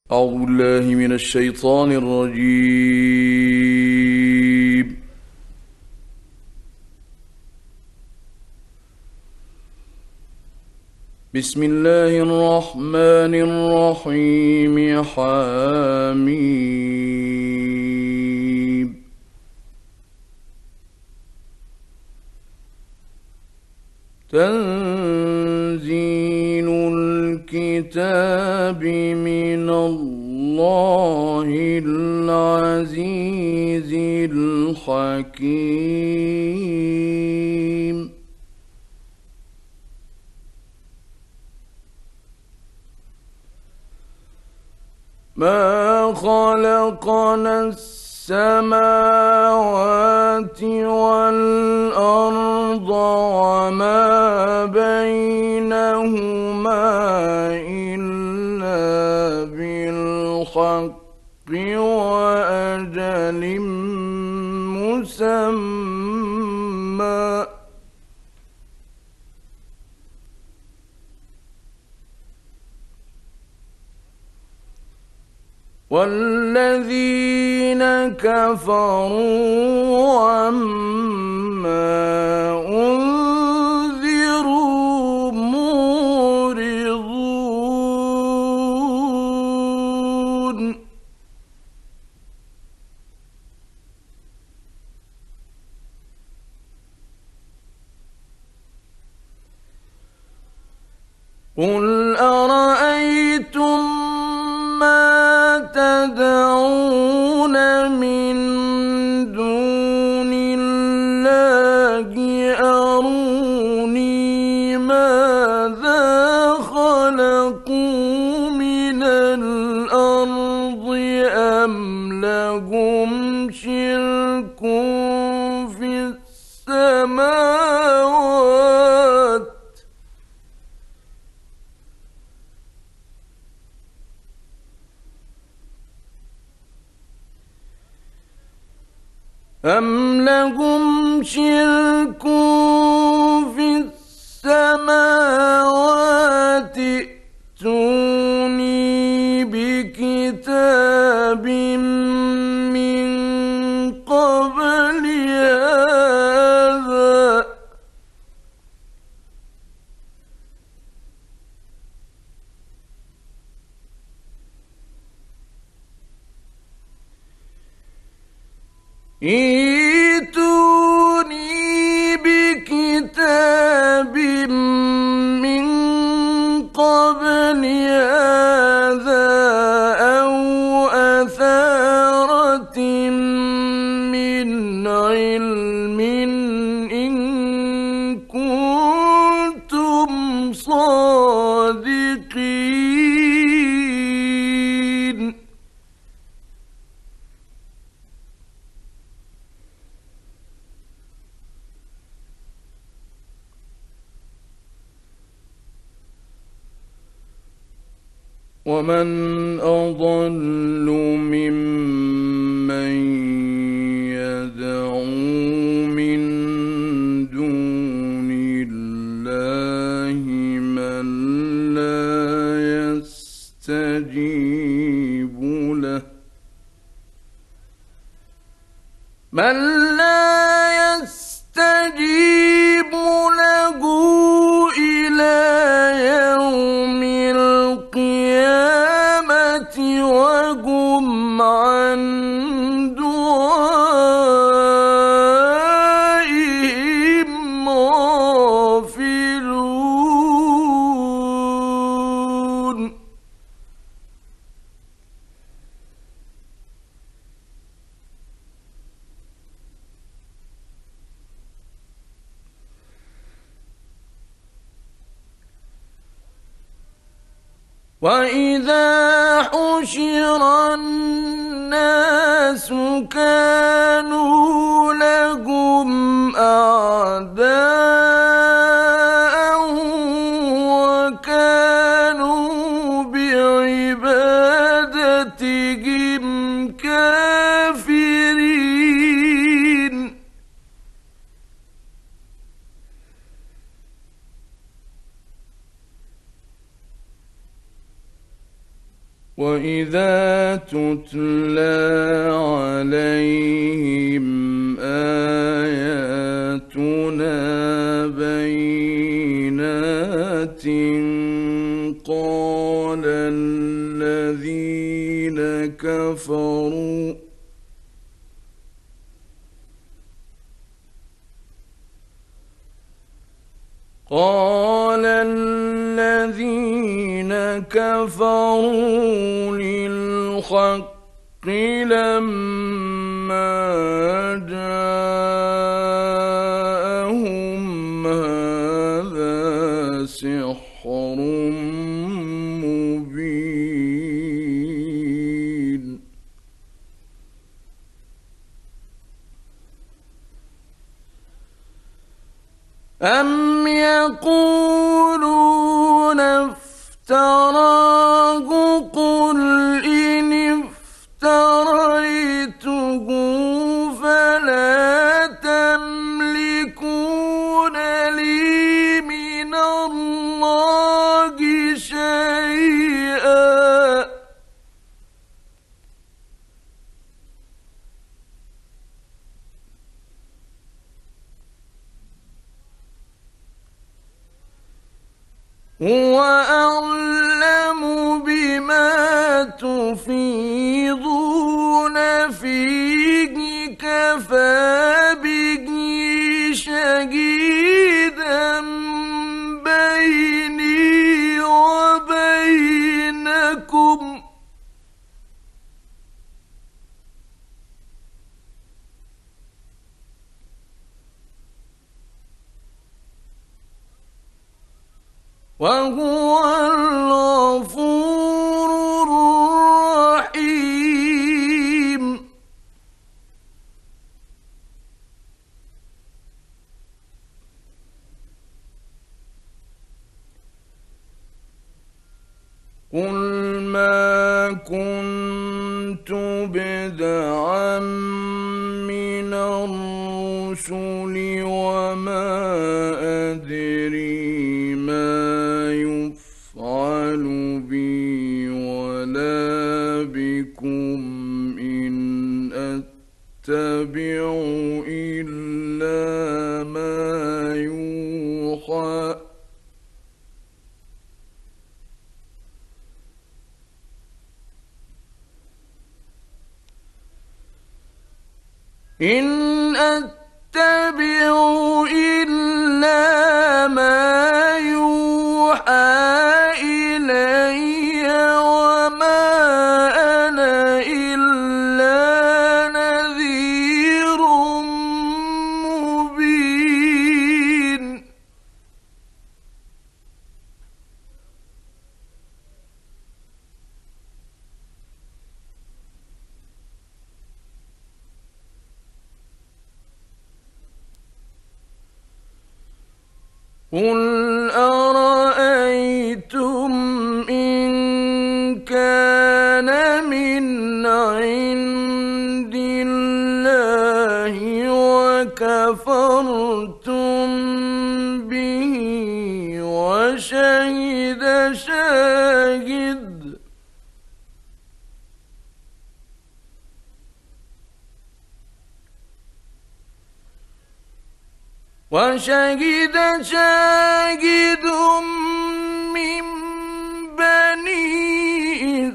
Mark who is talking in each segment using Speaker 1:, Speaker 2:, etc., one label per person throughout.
Speaker 1: أعوذ بالله من الشيطان الرجيم. بسم الله الرحمن الرحيم. حميم. تنزيل الكتاب من الله العزيز الحكيم. ما خلقنا السماوات والأرض وما بينهما إلا بالحق وأجل مسمى. والذين كفروا عما أنذروا معرضون. قل أرأيتم ما تدعون من دون الله أروني ماذا خلقوا من الأرض أم لهم شرك في السماوات أم لهم شرك في السماوات ائتوني بكتاب من قبل هذا ائتوني بكتاب من قبل هذا أو أثارة من علم إن كنتم صادقين. ومن أضل ممن يدعو من دون الله من لا يستجيب له إلى يوم القيامة وهم عن دعائهم غافلون. وإذا حشر الناس كانوا لهم أعداء وكانوا بعبادتهم كافرين. وإذا تتلى عليهم آياتنا بينات قال الذين كفروا للحق لما جاءهم هذا سحر مبين أم يقولون افتراه قل إن افتريته فلا تملكون لي من الله شيئا هو أعلم بما تفيضون فيه كفى به شهيدا بيني وبينكم وهو الغفور الرحيم قل ما كنت بدعا من الرسل وما أدري ما يفعل بي ولا بكم إن أتبع إلا ما يوحى إن أتبع إلا ما يوحى إلي وما أنا إلا نذير مبين قل أرأيتم إن كان من عند الله وكفرتم به وشهد شاهد من بني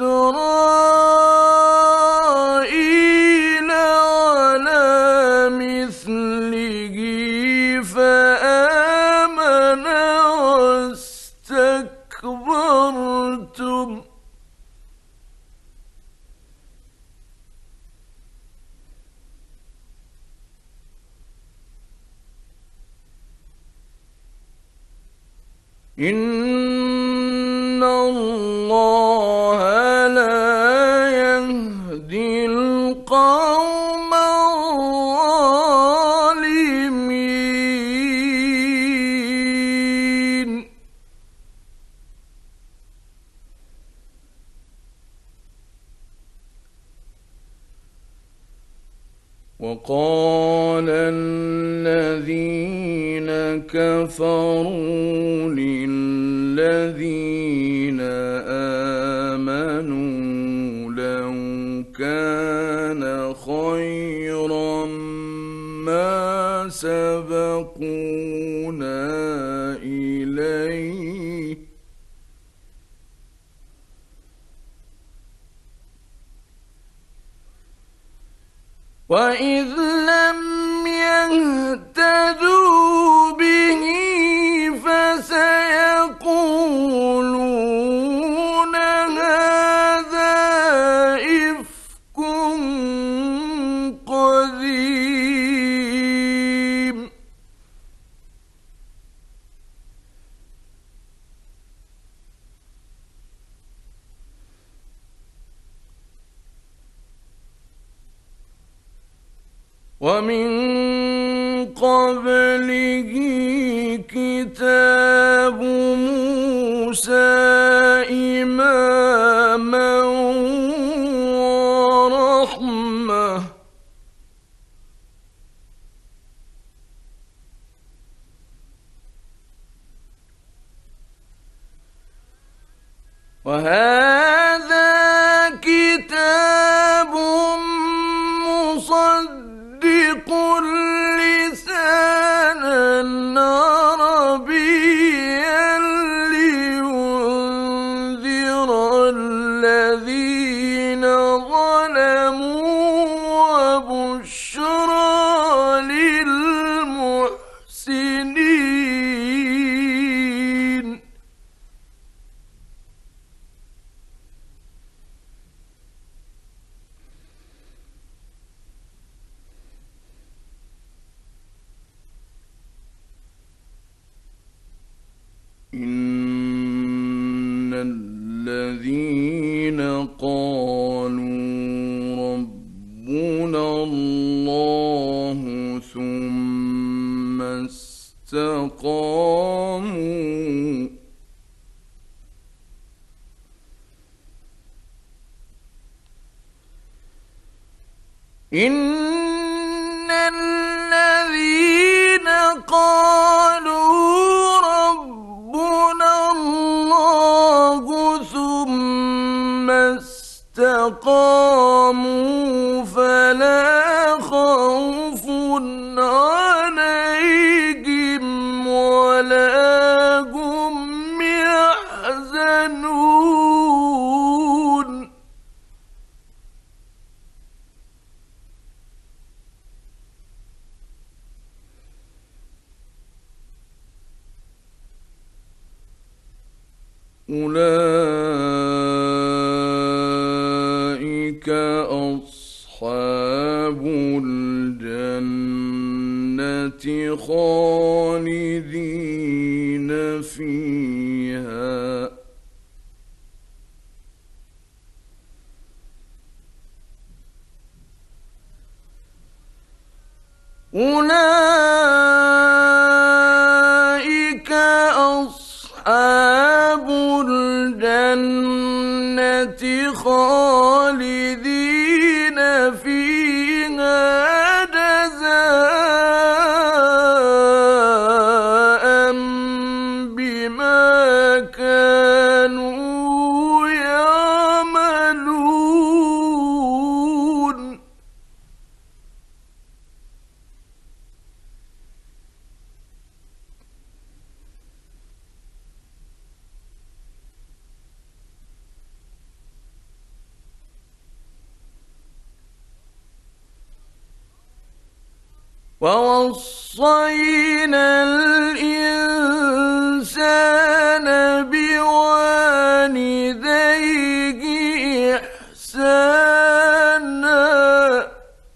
Speaker 1: إسرائيل على مثله فآمن واستكبرتم إن الله لا يهدي القوم الظالمين وقال الذين كفروا للذين آمنوا وإذ لم يهتدوا به فسيقولون هذا إفك قديم. ومن قبله كتاب موسى إماما ورحمة وهذا كتاب مصدق لسانا عربيا لينذر الذين ظلموا وبشرى للمحسنين. إن الذين قالوا ربنا الله ثم استقاموا إن الذين قالوا ربنا الله ثم استقاموا فلا خوف عليهم ولا هم يحزنون. أولئك أصحاب الجنة خالدين فيها أولئك أصحاب الجنة خالدين فيها جزاء بما كانوا يعملون. ووصينا الإنسان بوالديه إحسانا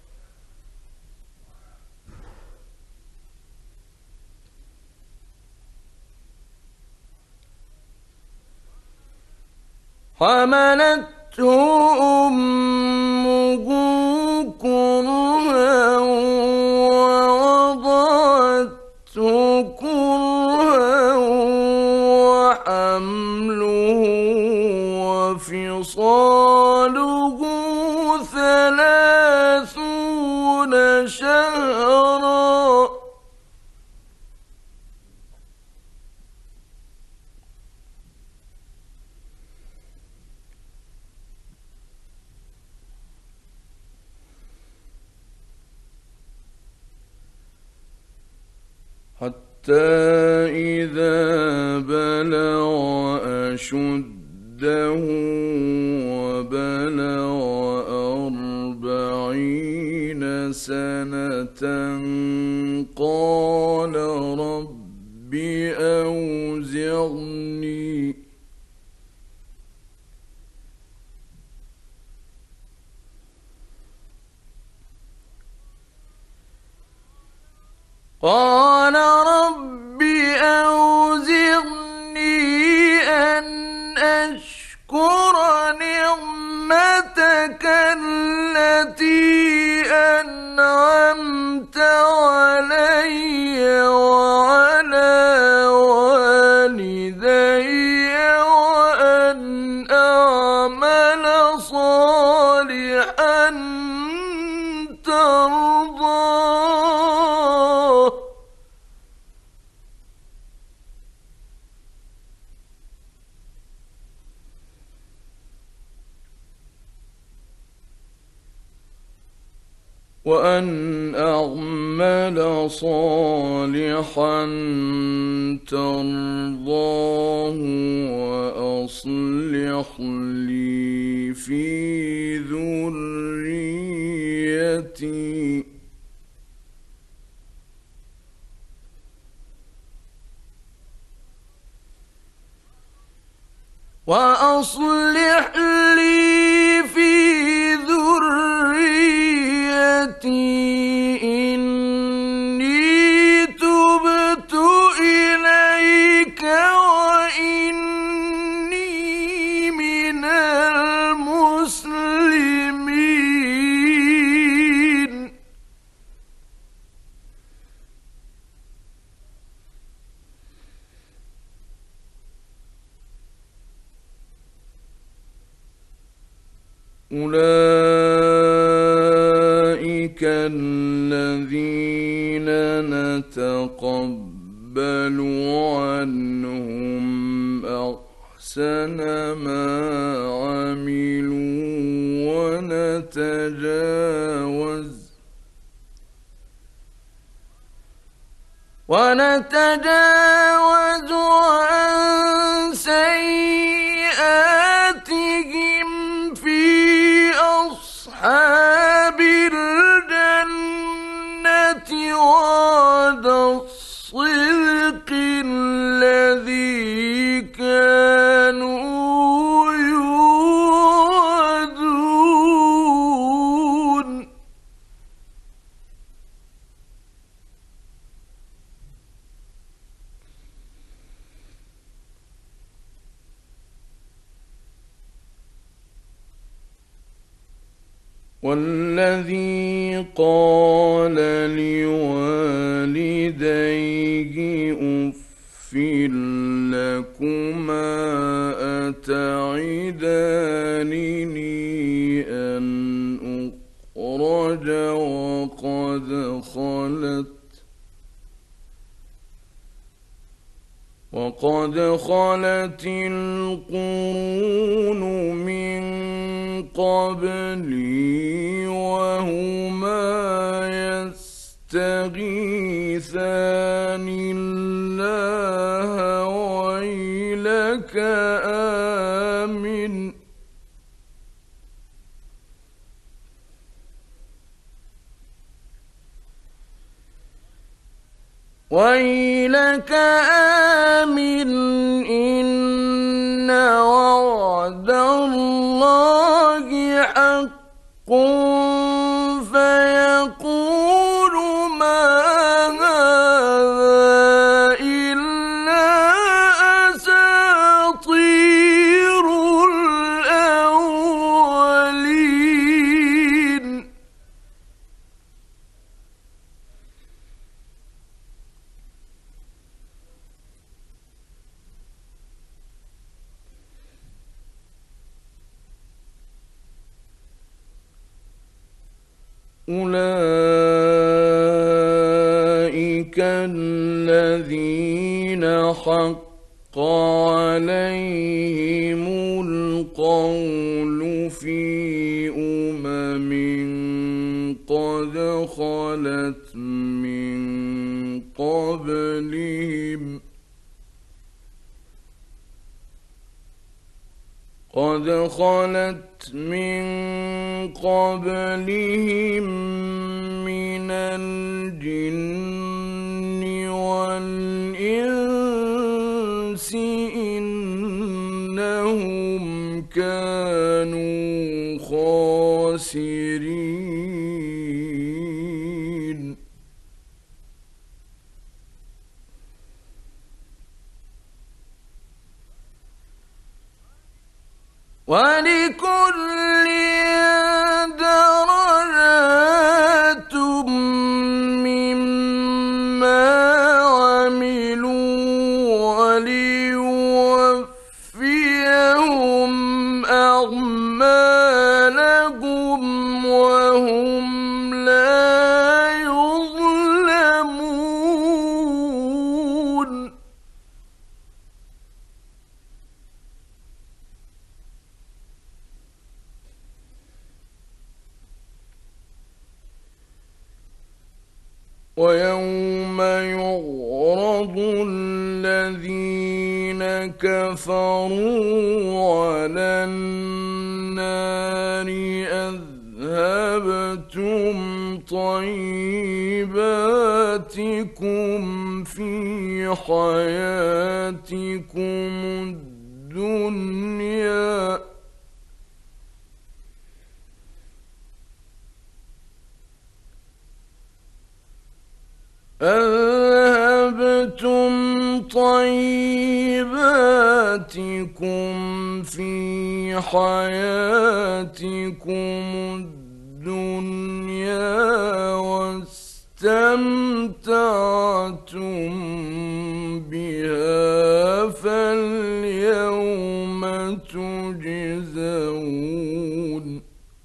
Speaker 1: حملته أمه كرها ووضعته كرها وحمله وفصاله 30 شهرا حتى إذا بلغ أشده وبلغ 40 قال رب أوزعني أن أشكر نعمتك التي أنعمت علي وعلى والدي وأن أعمل صالحا ترضاه. وأن أعمل صالحا ترضاه وأصلح لي في ذريتي وأصلح لي في ذريتي إني تبت إليك وإني من المسلمين. أولئك الذين نتقبل عنهم أحسن ما عملوا ونتجاوز عن سيئاتهم في أصحاب الجنة وعد الصدق الذي كانوا يوعدون. والذي قال لوالديه أف لكما أتعدانني أن أخرج وقد خلت القرون من قبلي وهما يستغيثان الله ويلك آمن إن وعد الله حق فيقول ما هذا إلا أساطير الأولين. أولئك الذين حق عليهم القول في قد خلت من قبلهم من الجن والإنس إنهم كانوا خاسرين. درجات مما عملوا وليوفيهم أعمالهم وهم لا يظلمون ويوم يعرض الذين كفروا على النار أذهبتم طيباتكم في حياتكم الدنيا أذهبتم طيباتكم في حياتكم الدنيا واستمتعتم بها فاليوم تجزون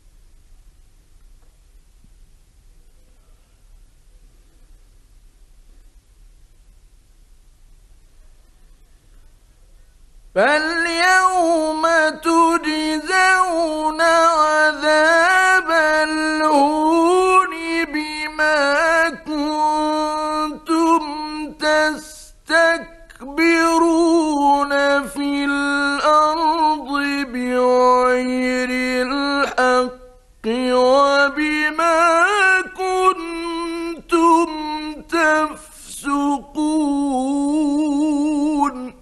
Speaker 1: عذاب الهون بما كنتم تستكبرون في الأرض بغير الحق وبما كنتم تفسقون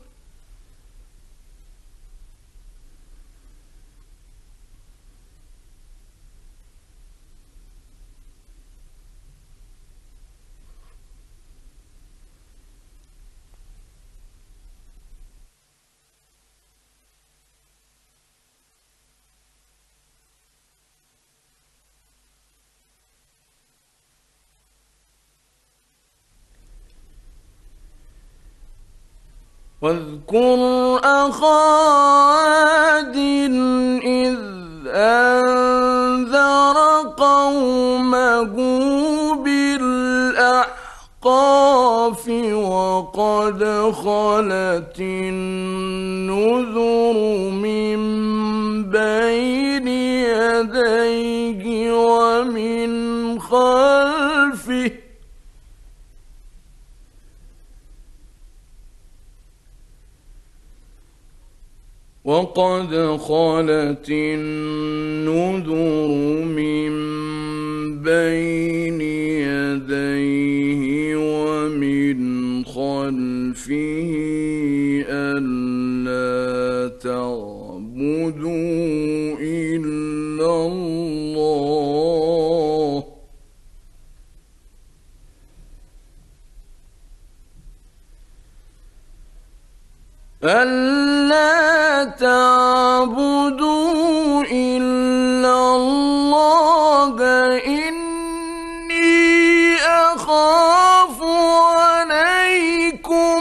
Speaker 1: واذكر أخا عاد إذ أنذر قومه بالأحقاف وقد خلت النذر من بين يديه ومن خلفه وقد خلت النذر من بين يديه ومن خلفه ألا تعبدوا إلا الله ألا تعبدوا إلا الله إني أخاف عليكم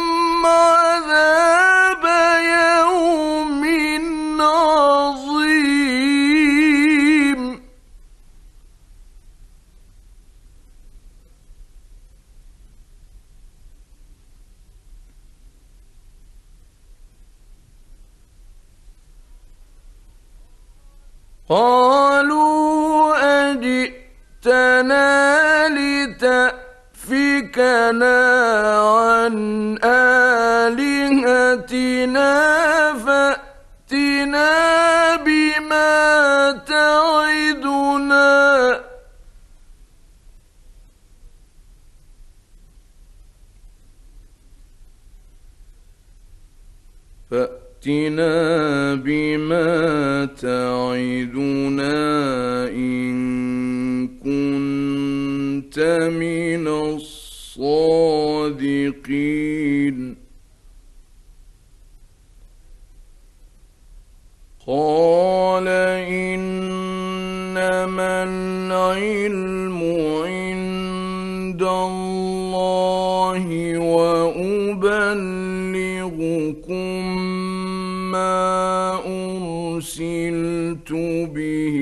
Speaker 1: عذاب يوم عظيم قالوا أجئتنا لتأفكنا عن آلهتنا فأتنا بما تعدنا إن كنت من الصادقين قال إن إنما العلم عند الله وأبلغكم ما أرسلت به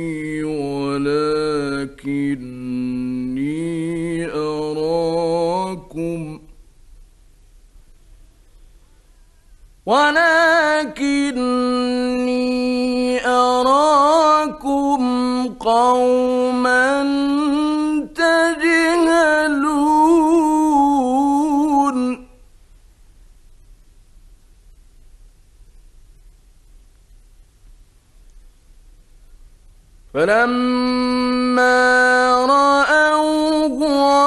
Speaker 1: ولكني أراكم قوما تجهلون فلما رأوه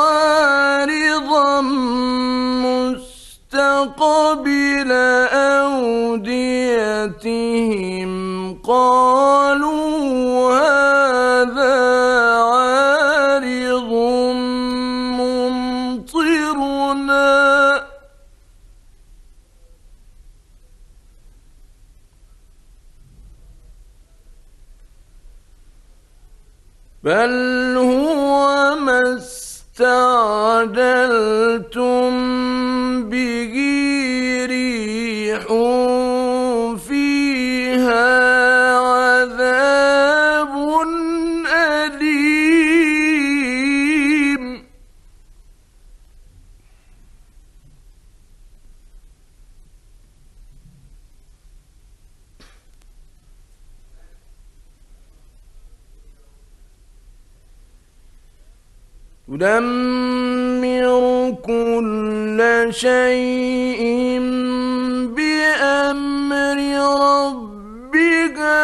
Speaker 1: عارضا مستقبل أوديتهم قالوا هذا عارض ممطرنا بل هو ما استعجلتم به ريح فيها عذاب أليم تدمر كل شيء بأمر ربها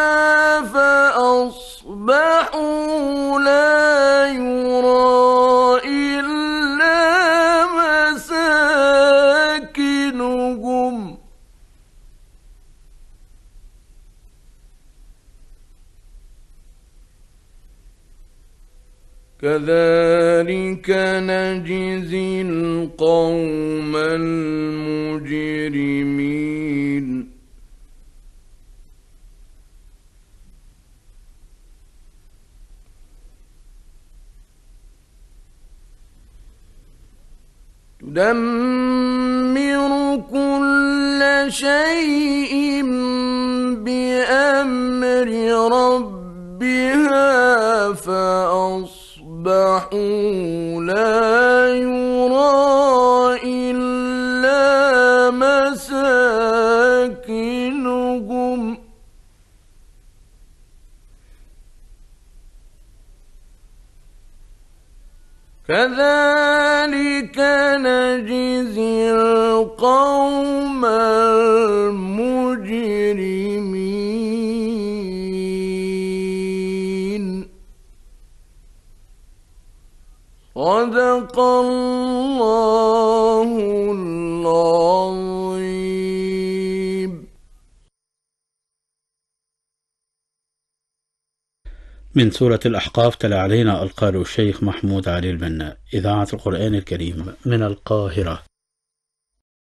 Speaker 1: فأصبحوا لا يرى إلا مساكنهم كذلك نجزي القوم المجرمين تدمر كل شيء بأمر ربها فأصبحوا لا يرى إلا مساكنهم كذلك نجزي القوم المجرمين صدق الله العظيم.
Speaker 2: من سورة الأحقاف تلا علينا القارئ الشيخ محمود علي البنا، إذاعة القرآن الكريم من القاهرة.